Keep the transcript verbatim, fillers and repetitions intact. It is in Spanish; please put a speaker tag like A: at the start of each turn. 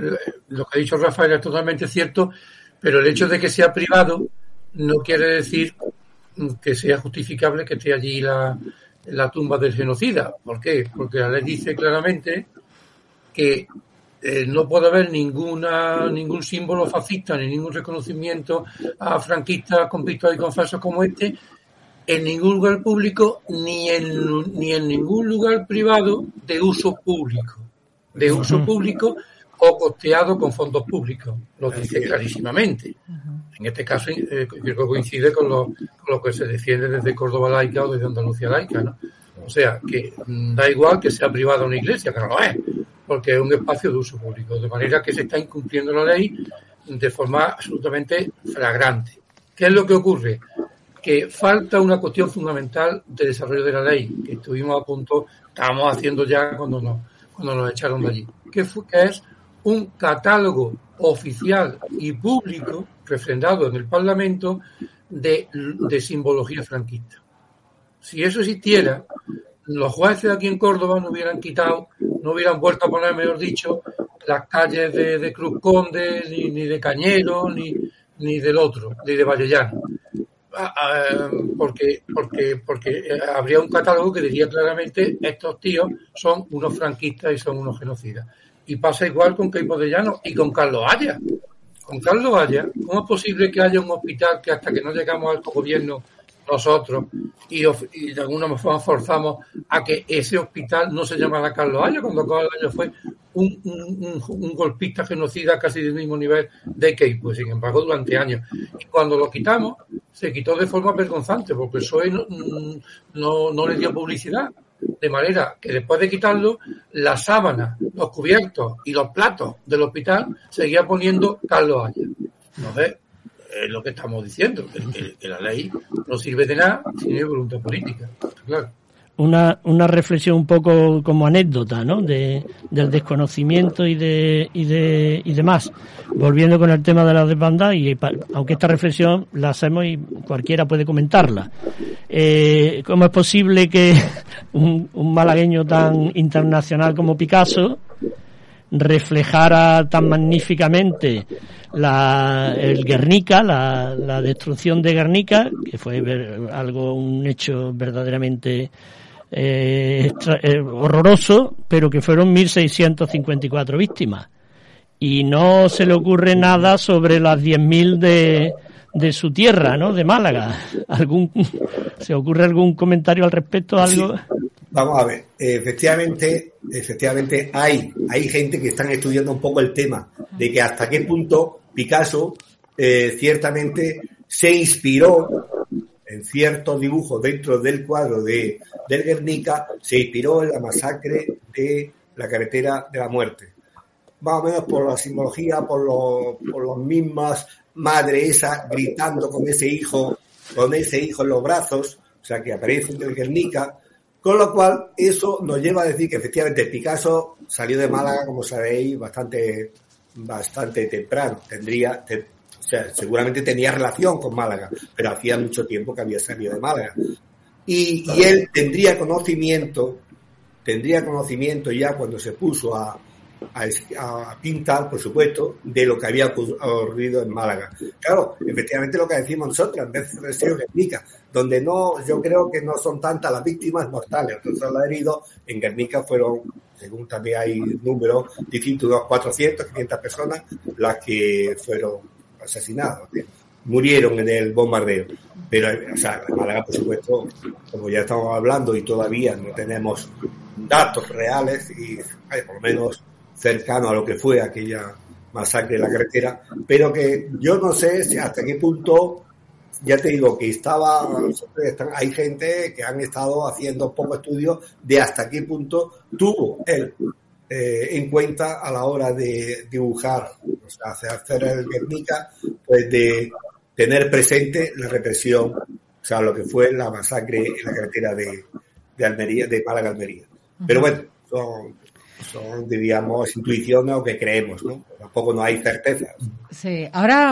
A: lo que ha dicho Rafael es totalmente cierto, pero el hecho de que sea privado no quiere decir que sea justificable que esté allí la, la tumba del genocida. ¿Por qué? Porque la ley dice claramente que eh, no puede haber ninguna ningún símbolo fascista ni ningún reconocimiento a franquistas con pistolas y con falsos como este en ningún lugar público ni en ni en ningún lugar privado de uso público, de uso público o costeado con fondos públicos. Lo dice clarísimamente. En este caso, eh, creo que coincide con lo, con lo que se defiende desde Córdoba Laica o desde Andalucía Laica, ¿no? O sea, que mmm, da igual que sea privada una iglesia, que no lo es, porque es un espacio de uso público. De manera que se está incumpliendo la ley de forma absolutamente flagrante. ¿Qué es lo que ocurre? Que falta una cuestión fundamental de desarrollo de la ley, que estuvimos a punto, estábamos haciendo ya cuando nos, cuando nos echaron de allí, que, fue, que es un catálogo oficial y público, refrendado en el Parlamento, de, de simbología franquista. Si eso existiera, los jueces aquí en Córdoba no hubieran quitado, no hubieran vuelto a poner, mejor dicho, las calles de, de Cruz Conde, ni, ni de Cañero, ni, ni del otro, ni de Vallellano. Porque, porque, porque habría un catálogo que diría claramente estos tíos son unos franquistas y son unos genocidas. Y pasa igual con Queipo de Llano y con Carlos Haya. Con Carlos Haya, ¿cómo es posible que haya un hospital que hasta que no llegamos al gobierno nosotros y, y de alguna forma forzamos a que ese hospital no se llamara Carlos Haya, cuando Carlos Haya fue un, un, un, un golpista genocida casi del mismo nivel de Queipo, sin embargo, durante años? Y cuando lo quitamos, se quitó de forma vergonzante, porque el P S O E no, no, no le dio publicidad. De manera que después de quitarlo, las sábanas, los cubiertos y los platos del hospital seguía poniendo Carlos Haya. Entonces, es lo que estamos diciendo, que, que la ley no sirve de nada si no hay voluntad política. Claro.
B: Una, una reflexión un poco como anécdota, ¿no? De, del desconocimiento y de, y de, y demás. Volviendo con el tema de la desbandada, y aunque esta reflexión la hacemos y cualquiera puede comentarla. Eh, ¿Cómo es posible que un, un malagueño tan internacional como Picasso reflejara tan magníficamente la, el Guernica, la, la destrucción de Guernica, que fue ver, algo, un hecho verdaderamente eh, extra, eh, horroroso, pero que fueron mil seiscientas cincuenta y cuatro víctimas? Y no se le ocurre nada sobre las diez mil de, de su tierra, ¿no? De Málaga. ¿Algún, ¿Se ocurre algún comentario al respecto? ¿Algo?
C: Sí. Vamos a ver, efectivamente, efectivamente hay, hay gente que están estudiando un poco el tema de que hasta qué punto Picasso eh, ciertamente se inspiró en ciertos dibujos dentro del cuadro de del Guernica, se inspiró en la masacre de la carretera de la muerte. Más o menos por la simbología, por los, por los mismas madre esa gritando con ese hijo, con ese hijo en los brazos, o sea que aparece en el Guernica. Con lo cual, eso nos lleva a decir que efectivamente Picasso salió de Málaga, como sabéis, bastante bastante temprano. Tendría, te, o sea, seguramente tenía relación con Málaga, pero hacía mucho tiempo que había salido de Málaga. Y, y él tendría conocimiento, tendría conocimiento ya cuando se puso a, a, a pintar, por supuesto, de lo que había ocurrido en Málaga. Claro, efectivamente lo que decimos nosotros, en vez de ser Guernica, donde no, yo creo que no son tantas las víctimas mortales, entonces los heridos en Guernica fueron, según también hay números distintos, unos cuatrocientas, quinientas personas las que fueron asesinadas, ¿sí? Murieron en el bombardeo. Pero, o sea, en Málaga, por supuesto, como ya estamos hablando y todavía no tenemos datos reales y hay por lo menos cercano a lo que fue aquella masacre de la carretera, pero que yo no sé si hasta qué punto, ya te digo que estaba, hay gente que han estado haciendo pocos estudios de hasta qué punto tuvo él eh, en cuenta a la hora de dibujar, o sea, hacer el Guernica, pues de tener presente la represión, o sea, lo que fue la masacre en la carretera de, de Almería, de Málaga a Almería. Pero bueno, son son, diríamos, intuiciones o que creemos, ¿no? Tampoco no hay certezas.
D: Sí, ahora